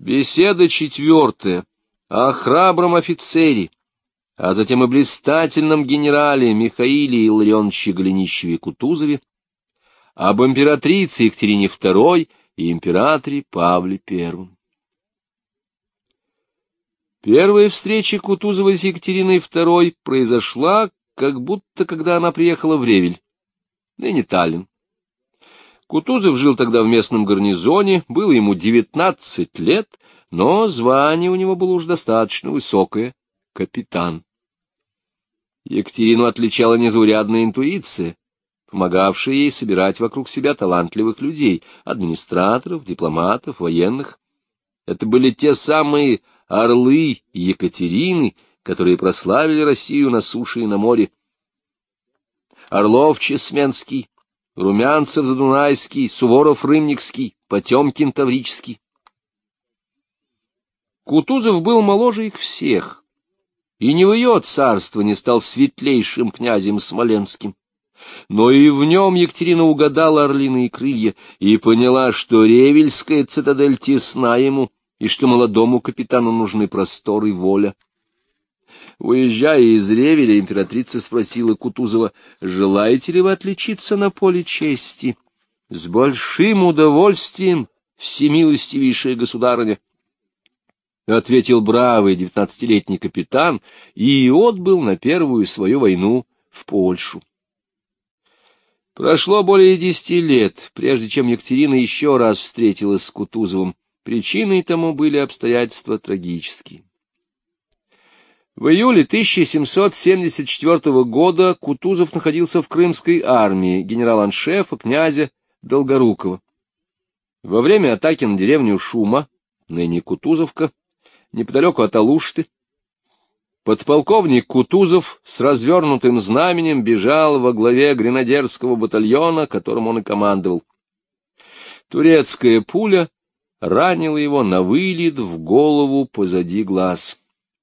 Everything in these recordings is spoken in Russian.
Беседа четвертая о храбром офицере, а затем и блистательном генерале Михаиле Илларионовиче Голенищеве-Кутузове, об императрице Екатерине II и императоре Павле I. Первая встреча Кутузова с Екатериной II произошла, как будто когда она приехала в Ревель, ныне Таллин. Кутузов жил тогда в местном гарнизоне, было ему 19 лет, но звание у него было уж достаточно высокое — капитан. Екатерину отличала незаурядная интуиция, помогавшая ей собирать вокруг себя талантливых людей, администраторов, дипломатов, военных. Это были те самые орлы Екатерины, которые прославили Россию на суше и на море. Орлов-Чесменский, Румянцев-Задунайский, Суворов-Рымникский, Потемкин Таврический. Кутузов был моложе их всех, и не в ее царствовании стал светлейшим князем Смоленским. Но и в нем Екатерина угадала орлиные крылья и поняла, что Ревельская цитадель тесна ему, и что молодому капитану нужны простор и воля. Уезжая из Ревеля, императрица спросила Кутузова: «Желаете ли вы отличиться на поле чести?» «С большим удовольствием, всемилостивейшая государыня», — ответил бравый 19-летний капитан и отбыл на первую свою войну в Польшу. Прошло более 10 лет, прежде чем Екатерина еще раз встретилась с Кутузовым. Причиной тому были обстоятельства трагические. В июле 1774 года Кутузов находился в Крымской армии генерал-аншефа князя Долгорукова. Во время атаки на деревню Шума, ныне Кутузовка, неподалеку от Алушты, подполковник Кутузов с развернутым знаменем бежал во главе гренадерского батальона, которым он и командовал. Турецкая пуля ранила его на вылет в голову позади глаз.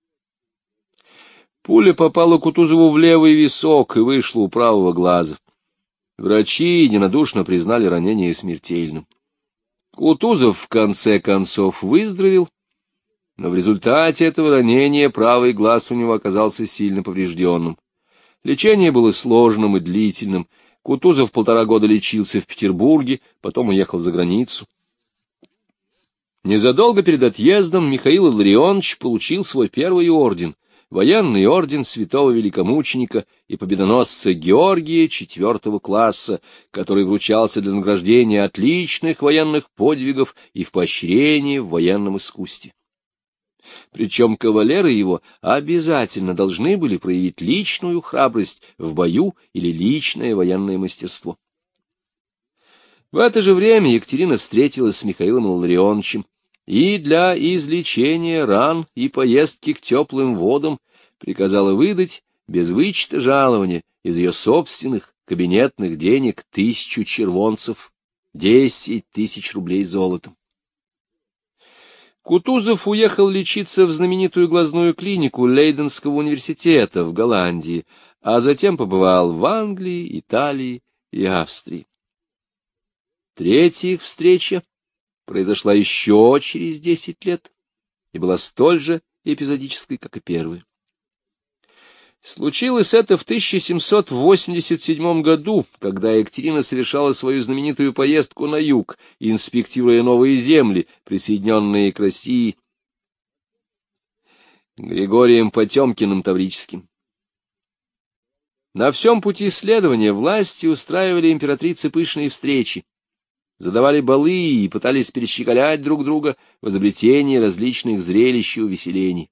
Пуля попала Кутузову в левый висок и вышла у правого глаза. Врачи единодушно признали ранение смертельным. Кутузов в конце концов выздоровел, но в результате этого ранения правый глаз у него оказался сильно поврежденным. Лечение было сложным и длительным. Кутузов 1,5 года лечился в Петербурге, потом уехал за границу. Незадолго перед отъездом Михаил Илларионович получил свой первый орден — военный орден святого великомученика и победоносца Георгия 4 класса, который вручался для награждения отличных военных подвигов и в поощрение в военном искусстве. Причем кавалеры его обязательно должны были проявить личную храбрость в бою или личное военное мастерство. В это же время Екатерина встретилась с Михаилом Илларионовичем и для излечения ран и поездки к теплым водам приказала выдать без вычета жалования из ее собственных кабинетных денег 1000 червонцев, 10 000 рублей золотом. Кутузов уехал лечиться в знаменитую глазную клинику Лейденского университета в Голландии, а затем побывал в Англии, Италии и Австрии. Третья их встреча произошла еще через 10 лет и была столь же эпизодической, как и первая. Случилось это в 1787 году, когда Екатерина совершала свою знаменитую поездку на юг, инспектируя новые земли, присоединенные к России Григорием Потемкиным Таврическим. На всем пути следования власти устраивали императрице пышные встречи, задавали балы и пытались перещеголять друг друга в изобретении различных зрелищ и увеселений.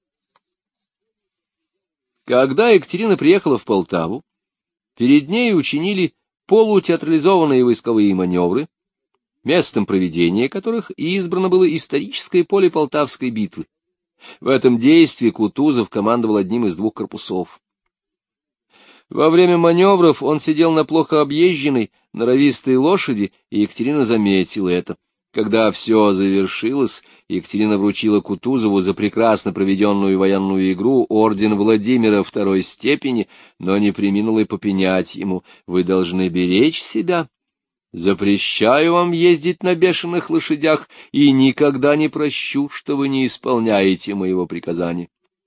Когда Екатерина приехала в Полтаву, перед ней учинили полутеатрализованные войсковые маневры, местом проведения которых избрано было историческое поле Полтавской битвы. В этом действии Кутузов командовал одним из 2 корпусов. Во время маневров он сидел на плохо объезженной, норовистой лошади, и Екатерина заметила это. Когда все завершилось, Екатерина вручила Кутузову за прекрасно проведенную военную игру орден Владимира II степени, но не преминула и попенять ему: «Вы должны беречь себя. Запрещаю вам ездить на бешеных лошадях и никогда не прощу, что вы не исполняете моего приказания.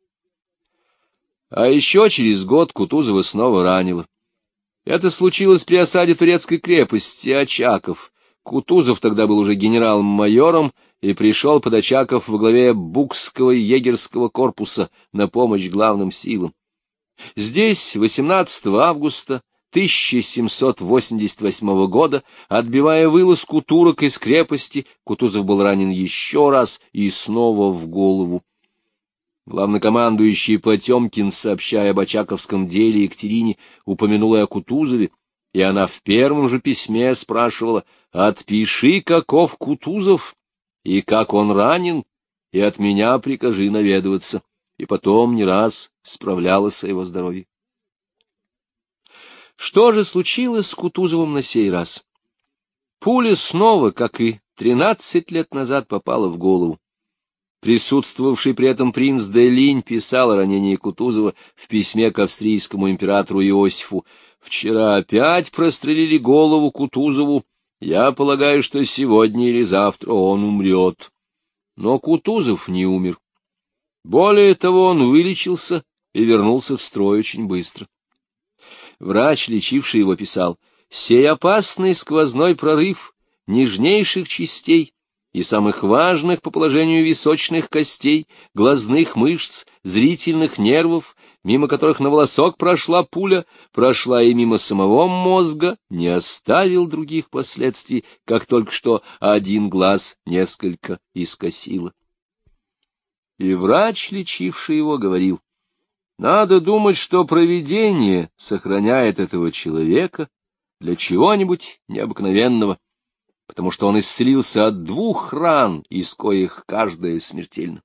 А еще через год Кутузова снова ранило. Это случилось при осаде турецкой крепости Очаков. Кутузов тогда был уже генерал-майором и пришел под Очаков во главе Букского егерского корпуса на помощь главным силам. Здесь 18 августа 1788 года, отбивая вылазку турок из крепости, Кутузов был ранен еще раз и снова в голову. Главнокомандующий Потемкин, сообщая об очаковском деле Екатерине, упомянула о Кутузове, и она в первом же письме спрашивала: «Отпиши, каков Кутузов, и как он ранен, и от меня прикажи наведываться», и потом не раз справлялась о его здоровье. Что же случилось с Кутузовым на сей раз? Пуля снова, как и 13 лет назад, попала в голову. Присутствовавший при этом принц де Линь писал о ранении Кутузова в письме к австрийскому императору Иосифу: «Вчера опять прострелили голову Кутузову. Я полагаю, что сегодня или завтра он умрет». Но Кутузов не умер. Более того, он вылечился и вернулся в строй очень быстро. Врач, лечивший его, писал: «Сей опасный сквозной прорыв нежнейших частей и самых важных по положению височных костей, глазных мышц, зрительных нервов, мимо которых на волосок прошла пуля, прошла и мимо самого мозга, не оставил других последствий, как только что один глаз несколько искосило». И врач, лечивший его, говорил: «Надо думать, что провидение сохраняет этого человека для чего-нибудь необыкновенного, потому что он исцелился от 2 ран, из коих каждая смертельна».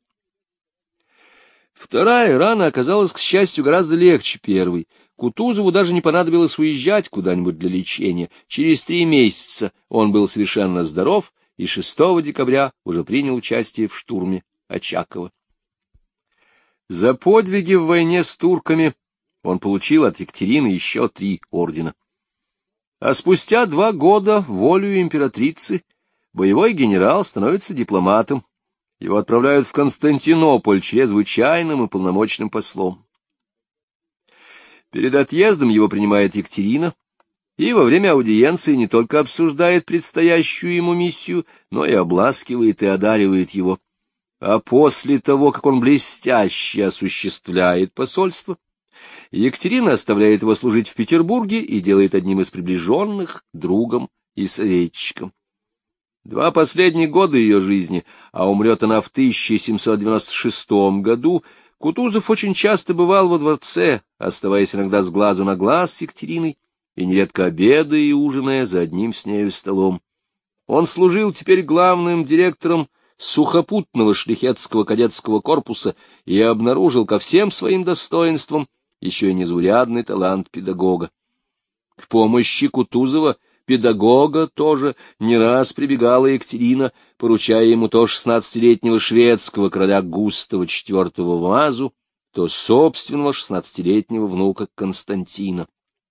Вторая рана оказалась, к счастью, гораздо легче первой. Кутузову даже не понадобилось уезжать куда-нибудь для лечения. Через 3 месяца он был совершенно здоров и 6 декабря уже принял участие в штурме Очакова. За подвиги в войне с турками он получил от Екатерины еще 3 ордена. А спустя 2 года волею императрицы боевой генерал становится дипломатом. Его отправляют в Константинополь чрезвычайным и полномочным послом. Перед отъездом его принимает Екатерина, и во время аудиенции не только обсуждает предстоящую ему миссию, но и обласкивает и одаривает его. А после того, как он блестяще осуществляет посольство, Екатерина оставляет его служить в Петербурге и делает одним из приближенных, другом и советчиком. 2 последних года ее жизни, а умрет она в 1796 году, Кутузов очень часто бывал во дворце, оставаясь иногда с глазу на глаз с Екатериной, и нередко обедая и ужиная за одним с нею столом. Он служил теперь главным директором сухопутного шляхетского кадетского корпуса и обнаружил ко всем своим достоинствам еще и незаурядный талант педагога. К помощи Кутузова, педагога, тоже не раз прибегала Екатерина, поручая ему то 16-летнего шведского короля Густава IV Вазу, то собственного 16-летнего внука Константина.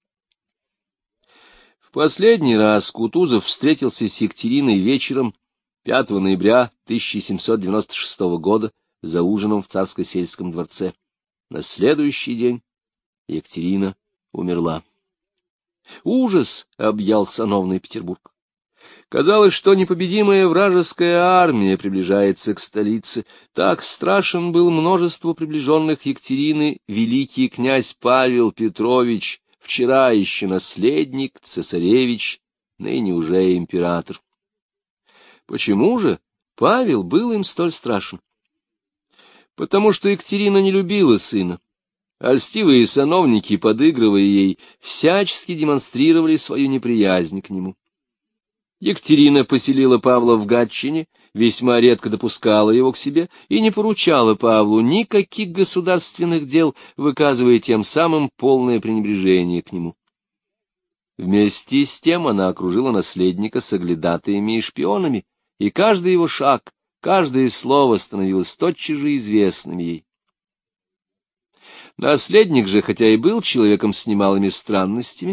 В последний раз Кутузов встретился с Екатериной вечером 5 ноября 1796 года за ужином в Царско-сельском дворце. На следующий день Екатерина умерла. Ужас объял сановный Петербург. Казалось, что непобедимая вражеская армия приближается к столице. Так страшен был множество приближенных Екатерины великий князь Павел Петрович, вчера еще наследник, цесаревич, ныне уже император. Почему же Павел был им столь страшен? Потому что Екатерина не любила сына. А льстивые сановники, подыгрывая ей, всячески демонстрировали свою неприязнь к нему. Екатерина поселила Павла в Гатчине, весьма редко допускала его к себе и не поручала Павлу никаких государственных дел, выказывая тем самым полное пренебрежение к нему. Вместе с тем она окружила наследника соглядатаями и шпионами, и каждый его шаг, каждое слово становилось тотчас же известным ей. Наследник же, хотя и был человеком с немалыми странностями,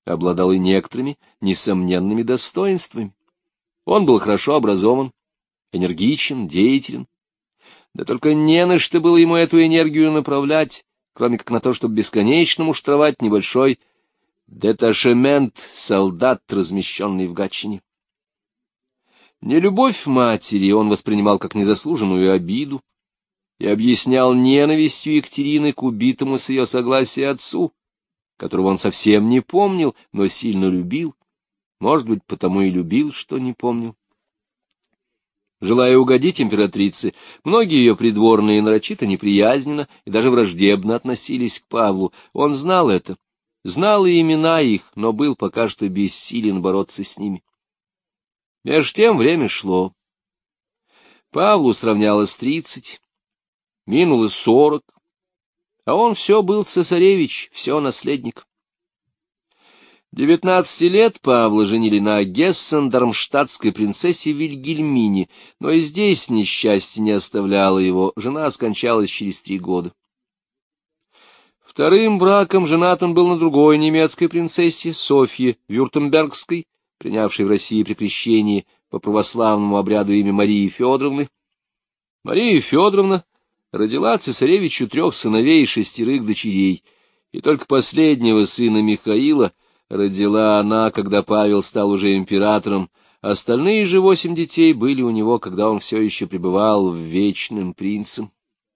обладал и некоторыми несомненными достоинствами. Он был хорошо образован, энергичен, деятелен. Да только не на что было ему эту энергию направлять, кроме как на то, чтобы бесконечно муштровать небольшой деташемент солдат, размещенный в Гатчине. Нелюбовь матери он воспринимал как незаслуженную обиду и объяснял ненавистью Екатерины к убитому с ее согласия отцу, которого он совсем не помнил, но сильно любил, может быть, потому и любил, что не помнил. Желая угодить императрице, многие ее придворные нарочито неприязненно и даже враждебно относились к Павлу. Он знал это, знал и имена их, но был пока что бессилен бороться с ними. Меж тем время шло. Павлу сравнялось 30, минуло 40, а он все был цесаревич, все наследник. 19 лет Павла женили на гессен-дармштадтской принцессе Вильгельмине, но и здесь несчастье не оставляло его, жена скончалась через 3 года. Вторым браком женат он был на другой немецкой принцессе, Софье Вюртембергской, принявшей в России при крещении по православному обряду имя Марии Федоровны. Мария Федоровна родила цесаревичу 3 сыновей и 6 дочерей, и только последнего сына Михаила родила она, когда Павел стал уже императором, остальные же 8 детей были у него, когда он все еще пребывал вечным принцем.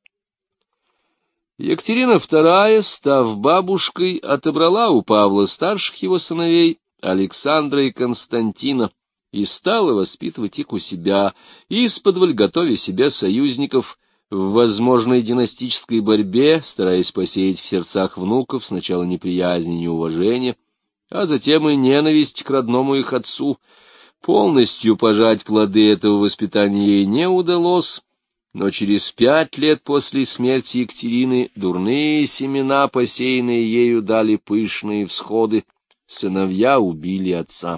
Екатерина II, став бабушкой, отобрала у Павла старших его сыновей Александра и Константина и стала воспитывать их у себя, исподволь готовя себе союзников в возможной династической борьбе, стараясь посеять в сердцах внуков сначала неприязнь и неуважение, а затем и ненависть к родному их отцу. Полностью пожать плоды этого воспитания ей не удалось, но через 5 лет после смерти Екатерины дурные семена, посеянные ею, дали пышные всходы. Сыновья убили отца.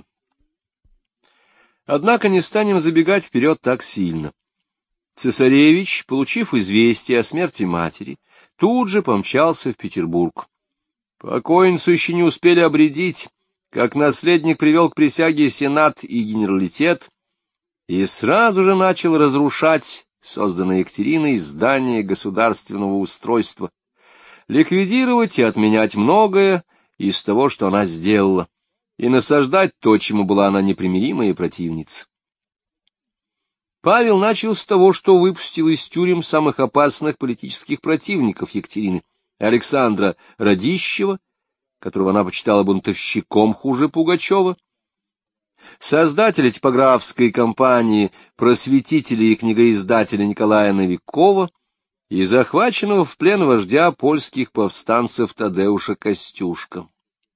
Однако не станем забегать вперед так сильно. Цесаревич, получив известие о смерти матери, тут же помчался в Петербург. Покойницу еще не успели обредить, как наследник привел к присяге сенат и генералитет и сразу же начал разрушать созданное Екатериной здание государственного устройства, ликвидировать и отменять многое из того, что она сделала, и насаждать то, чему была она непримиримая противница. Павел начал с того, что выпустил из тюрем самых опасных политических противников Екатерины, Александра Радищева, которого она почитала бунтовщиком хуже Пугачева, создателя типографской компании, просветителя и книгоиздателя Николая Новикова и захваченного в плен вождя польских повстанцев Тадеуша Костюшка.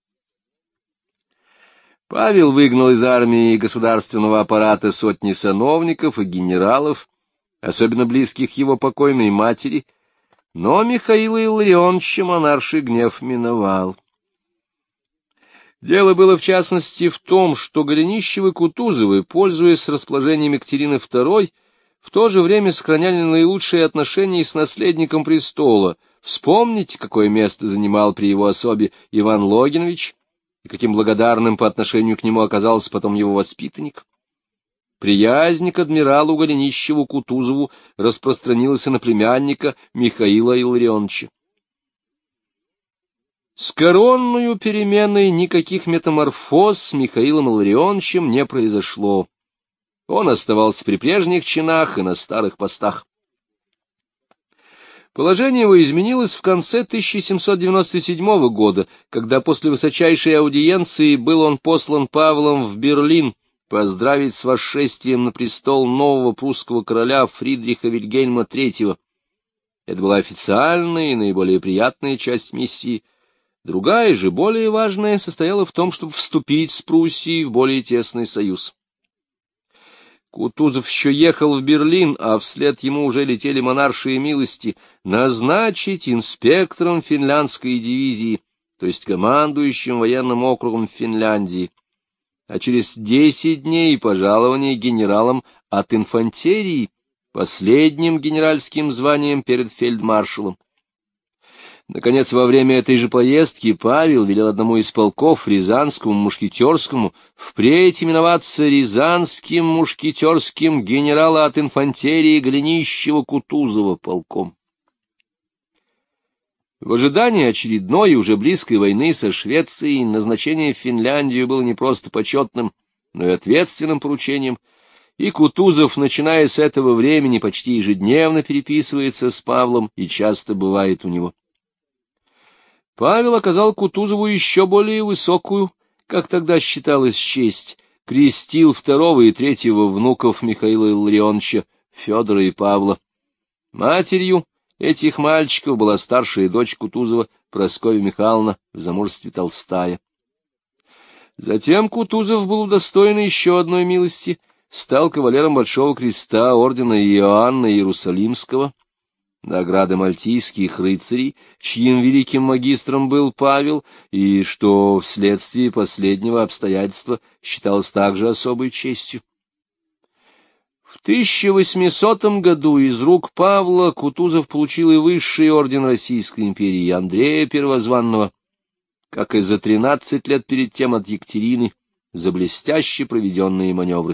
Павел выгнал из армии и государственного аппарата сотни сановников и генералов, особенно близких его покойной матери, но Михаила Илларионовича монарший гнев миновал. Дело было, в частности, в том, что Голенищевы-Кутузовы, пользуясь расположением Екатерины II, в то же время сохраняли наилучшие отношения с наследником престола. Вспомните, какое место занимал при его особе Иван Логинович, и каким благодарным по отношению к нему оказался потом его воспитанник. Приязнь к адмиралу Голенищеву-Кутузову распространилась и на племянника Михаила Илларионовича. С коронною переменой никаких метаморфоз с Михаилом Илларионовичем не произошло. Он оставался при прежних чинах и на старых постах. Положение его изменилось в конце 1797 года, когда после высочайшей аудиенции был он послан Павлом в Берлин поздравить с восшествием на престол нового прусского короля Фридриха Вильгельма III. Это была официальная и наиболее приятная часть миссии. Другая же, более важная, состояла в том, чтобы вступить с Пруссией в более тесный союз. Кутузов еще ехал в Берлин, а вслед ему уже летели монаршие милости назначить инспектором финляндской дивизии, то есть командующим военным округом Финляндии, а через 10 дней пожалование генералом от инфантерии, последним генеральским званием перед фельдмаршалом. Наконец, во время этой же поездки Павел велел одному из полков, Рязанскому мушкетерскому, впредь именоваться Рязанским мушкетерским генерала от инфантерии Голенищева-Кутузова полком. В ожидании очередной и уже близкой войны со Швецией назначение в Финляндию было не просто почетным, но и ответственным поручением, и Кутузов, начиная с этого времени, почти ежедневно переписывается с Павлом и часто бывает у него. Павел оказал Кутузову еще более высокую, как тогда считалось, честь, крестил второго и третьего внуков Михаила Илларионовича, Федора и Павла. Матерью этих мальчиков была старшая дочь Кутузова, Прасковья Михайловна, в замужестве Толстая. Затем Кутузов был удостоен еще одной милости, стал кавалером Большого Креста ордена Иоанна Иерусалимского, награды мальтийских рыцарей, чьим великим магистром был Павел, и что вследствие последнего обстоятельства считалось также особой честью. В 1800 году из рук Павла Кутузов получил и высший орден Российской империи Андрея Первозванного, как и за 13 лет перед тем от Екатерины, за блестяще проведенные маневры.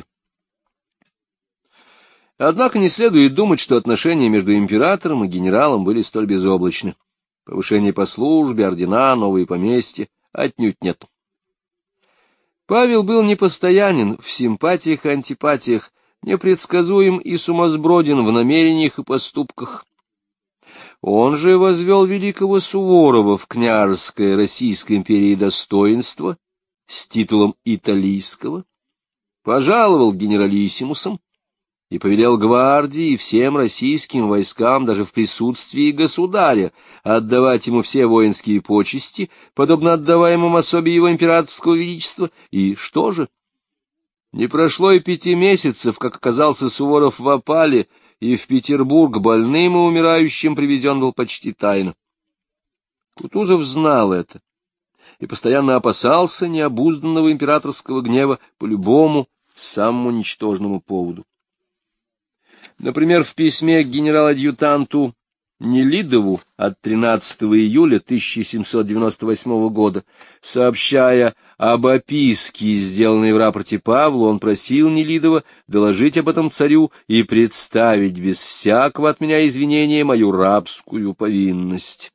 Однако не следует думать, что отношения между императором и генералом были столь безоблачны. Повышение по службе, ордена, новые поместья отнюдь нет. Павел был непостоянен в симпатиях и антипатиях, непредсказуем и сумасброден в намерениях и поступках. Он же возвел великого Суворова в княжеское Российской империи достоинство с титулом италийского, пожаловал генералиссимусом и повелел гвардии и всем российским войскам даже в присутствии государя отдавать ему все воинские почести, подобно отдаваемым особе его императорского величества. И что же? Не прошло и 5 месяцев, как оказался Суворов в опале, и в Петербург больным и умирающим привезен был почти тайно. Кутузов знал это и постоянно опасался необузданного императорского гнева по любому самому ничтожному поводу. Например, в письме к генерал-адъютанту Нелидову от 13 июля 1798 года, сообщая об описке, сделанной в рапорте Павлу, он просил Нелидова доложить об этом царю и представить без всякого от меня извинения мою рабскую повинность.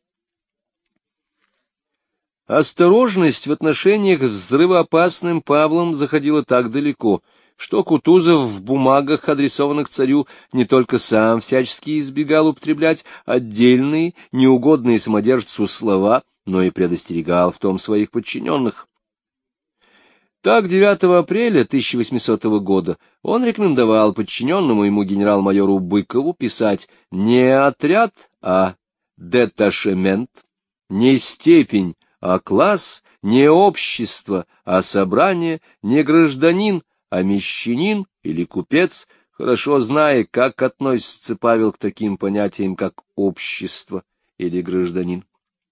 Осторожность в отношениях с взрывоопасным Павлом заходила так далеко, что Кутузов в бумагах, адресованных царю, не только сам всячески избегал употреблять отдельные, неугодные самодержцу слова, но и предостерегал в том своих подчиненных. Так, 9 апреля 1800 года он рекомендовал подчиненному ему генерал-майору Быкову писать не отряд, а деташемент, не степень, а класс, не общество, а собрание, не гражданин, а мещанин или купец, хорошо зная, как относится Павел к таким понятиям, как общество или гражданин.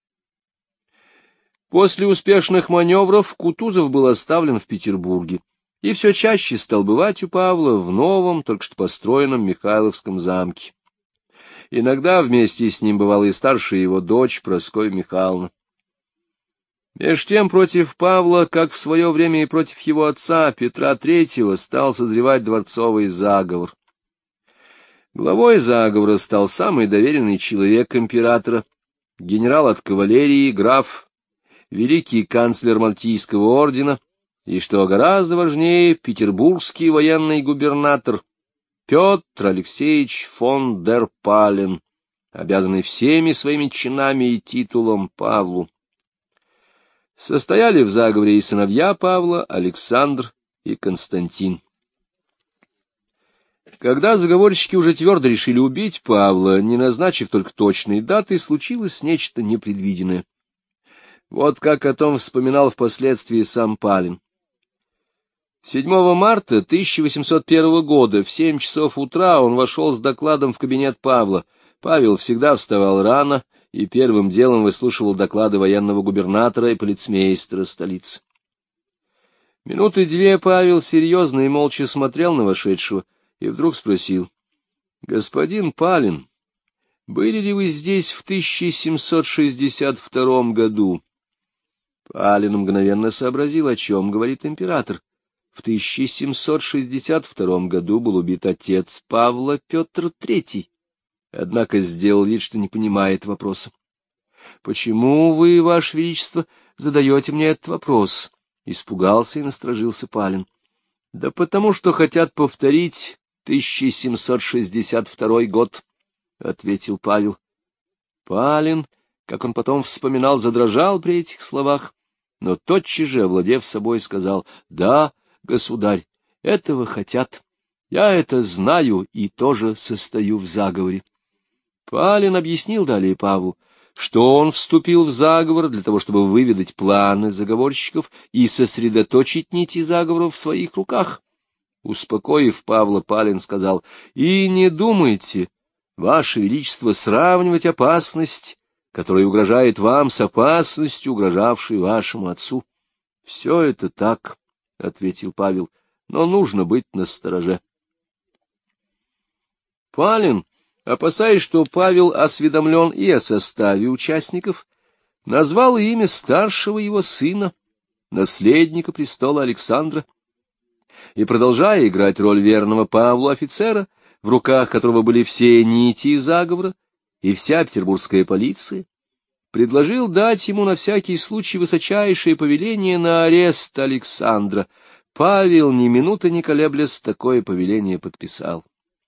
После успешных маневров Кутузов был оставлен в Петербурге и все чаще стал бывать у Павла в новом, только что построенном Михайловском замке. Иногда вместе с ним бывала и старшая его дочь Прасковья Михайловна. Меж тем против Павла, как в свое время и против его отца Петра III, стал созревать дворцовый заговор. Главой заговора стал самый доверенный человек императора, генерал от кавалерии, граф, великий канцлер Мальтийского ордена и, что гораздо важнее, петербургский военный губернатор Петр Алексеевич фон дер Пален, обязанный всеми своими чинами и титулом Павлу. Состояли в заговоре и сыновья Павла, Александр и Константин. Когда заговорщики уже твердо решили убить Павла, не назначив только точной даты, случилось нечто непредвиденное. Вот как о том вспоминал впоследствии сам Пален. 7 марта 1801 года в 7 часов утра он вошел с докладом в кабинет Павла. Павел всегда вставал рано и первым делом выслушивал доклады военного губернатора и полицмейстера столицы. Минуты 2 Павел серьезно и молча смотрел на вошедшего и вдруг спросил: — Господин Пален, Были ли вы здесь в 1762 году? Палин мгновенно сообразил, о чем говорит император. В 1762 году был убит отец Павла, Петр III, однако сделал вид, что не понимает вопроса. — Почему вы, Ваше Величество, задаете мне этот вопрос? — испугался и насторожился Палин. — Да потому что хотят повторить 1762 год, — ответил Павел. Палин, как он потом вспоминал, задрожал при этих словах, но тотчас же, овладев собой, сказал: — Да, государь, этого хотят. Я это знаю и тоже состою в заговоре. Палин объяснил далее Павлу, что он вступил в заговор для того, чтобы выведать планы заговорщиков и сосредоточить нити заговора в своих руках. Успокоив Павла, Палин сказал: — И не думайте, Ваше Величество, сравнивать опасность, которая угрожает вам, с опасностью, угрожавшей вашему отцу. — Все это так, — ответил Павел, — но нужно быть настороже. Палин, опасаясь, что Павел осведомлен и о составе участников, назвал имя старшего его сына, наследника престола Александра, и, продолжая играть роль верного Павлу офицера, в руках которого были все нити заговора и вся петербургская полиция, предложил дать ему на всякий случай высочайшее повеление на арест Александра. Павел, ни минуты не колеблясь, такое повеление подписал.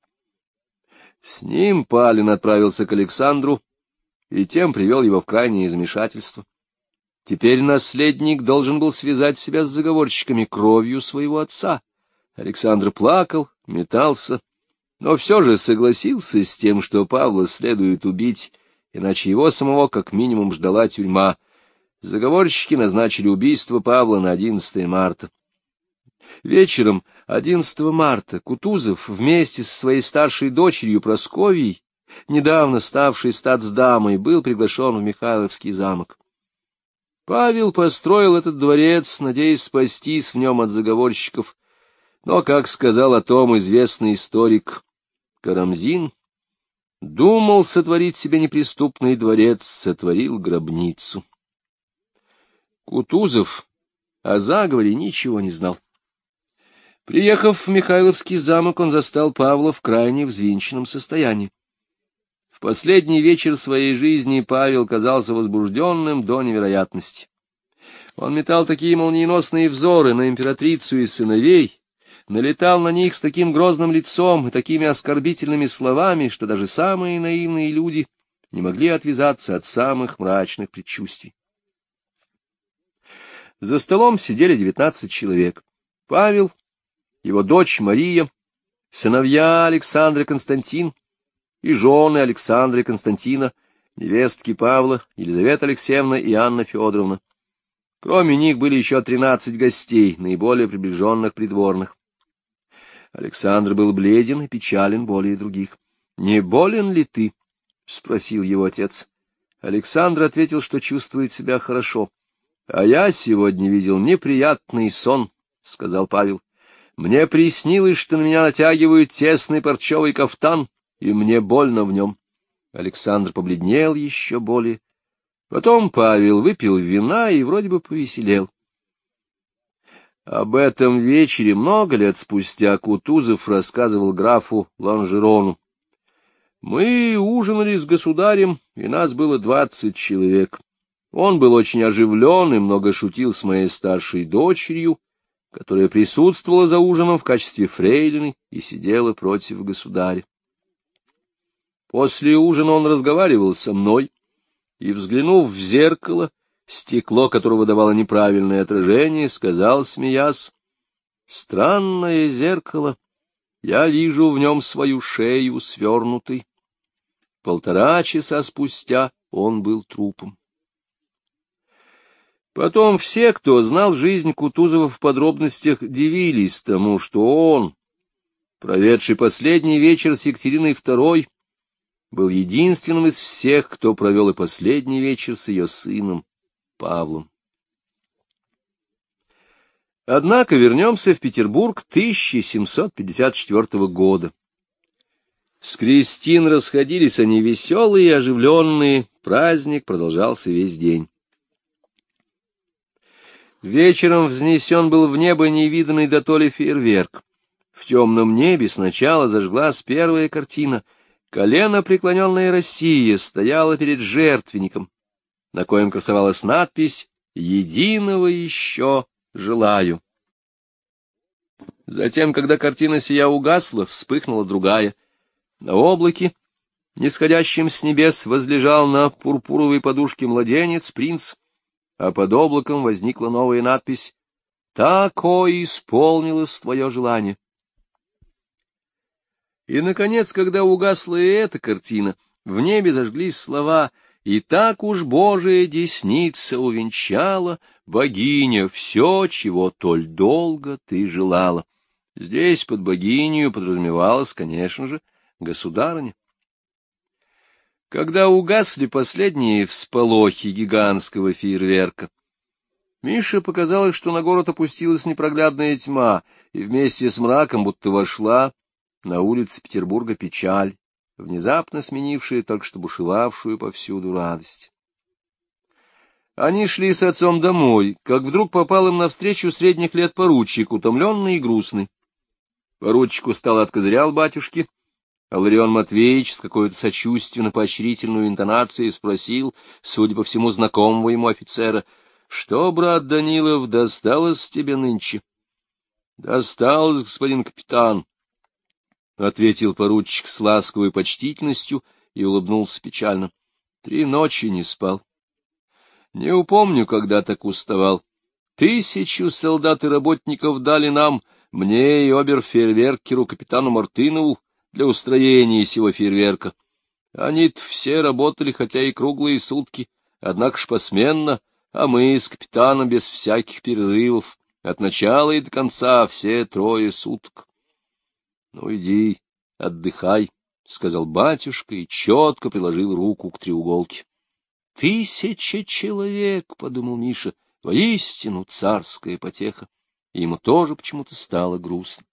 С ним Палин отправился к Александру и тем привел его в крайнее замешательство. Теперь наследник должен был связать себя с заговорщиками кровью своего отца. Александр плакал, метался, но все же согласился с тем, что Павла следует убить, иначе его самого как минимум ждала тюрьма. Заговорщики назначили убийство Павла на 11 марта. Вечером 11 марта Кутузов вместе со своей старшей дочерью Прасковьей, недавно ставшей статсдамой, был приглашен в Михайловский замок. Павел построил этот дворец, надеясь спастись в нем от заговорщиков, но, как сказал о том известный историк Карамзин, думал сотворить себе неприступный дворец, сотворил гробницу. Кутузов о заговоре ничего не знал. Приехав в Михайловский замок, он застал Павла в крайне взвинченном состоянии. В последний вечер своей жизни Павел казался возбужденным до невероятности. Он метал такие молниеносные взоры на императрицу и сыновей, налетал на них с таким грозным лицом и такими оскорбительными словами, что даже самые наивные люди не могли отвязаться от самых мрачных предчувствий. За столом сидели 19 человек. Павел, его дочь Мария, сыновья Александр и Константин и жены Александра и Константина, невестки Павла, Елизавета Алексеевна и Анна Федоровна. Кроме них были еще 13 гостей, наиболее приближенных придворных. Александр был бледен и печален более других. — Не болен ли ты? — спросил его отец. Александр ответил, что чувствует себя хорошо. — А я сегодня видел неприятный сон, — сказал Павел. — Мне приснилось, что на меня натягивают тесный парчевый кафтан, и мне больно в нем. Александр побледнел еще более. Потом Павел выпил вина и вроде бы повеселел. Об этом вечере много лет спустя Кутузов рассказывал графу Ланжерону. Мы ужинали с государем, и нас было 20 человек. Он был очень оживлен и много шутил с моей старшей дочерью, которая присутствовала за ужином в качестве фрейлины и сидела против государя. После ужина он разговаривал со мной, и, взглянув в зеркало, стекло которого давало неправильное отражение, сказал, смеясь: «Странное зеркало, я вижу в нем свою шею свернутой». 1,5 часа спустя он был трупом. Потом все, кто знал жизнь Кутузова в подробностях, дивились тому, что он, проведший последний вечер с Екатериной II, был единственным из всех, кто провел и последний вечер с ее сыном Павлом. Однако вернемся в Петербург 1754 года. С крестин расходились они веселые и оживленные, праздник продолжался весь день. Вечером взнесен был в небо невиданный дотоле фейерверк. В темном небе сначала зажглась первая картина. Колено преклоненная Россия стояла перед жертвенником, на коем красовалась надпись «Единого еще желаю». Затем, когда картина сия угасла, вспыхнула другая. На облаке, нисходящем с небес, возлежал на пурпуровой подушке младенец, принц, а под облаком возникла новая надпись «Тако исполнилось твое желание». И, наконец, когда угасла и эта картина, в небе зажглись слова «И так уж Божия десница увенчала, богиня, все, чего толь долго ты желала». Здесь под богинью подразумевалось, конечно же, государыня. Когда угасли последние всполохи гигантского фейерверка, Мише показалось, что на город опустилась непроглядная тьма, и вместе с мраком будто вошла на улице Петербурга печаль, внезапно сменившая только что бушевавшую повсюду радость. Они шли с отцом домой, как вдруг попал им навстречу средних лет поручик, утомленный и грустный. Поручик устало откозырял батюшке, а Ларион Матвеевич с какой-то сочувственно-поощрительной интонацией спросил, судя по всему, знакомого ему офицера: «Что, брат Данилов, досталось тебе нынче?» «Досталось, господин капитан», — ответил поручик с ласковой почтительностью и улыбнулся печально. 3 ночи не спал. Не упомню, когда так уставал. 1000 солдат и работников дали нам, мне и обер-фейерверкеру капитану Мартынову, для устроения сего фейерверка. Они-то все работали, хотя и круглые сутки, однако ж посменно, а мы с капитаном без всяких перерывов, от начала и до конца, все 3 суток. — Ну, иди, отдыхай, — сказал батюшка и четко приложил руку к треуголке. 1000 человек, — подумал Миша, — воистину царская потеха. И ему тоже почему-то стало грустно.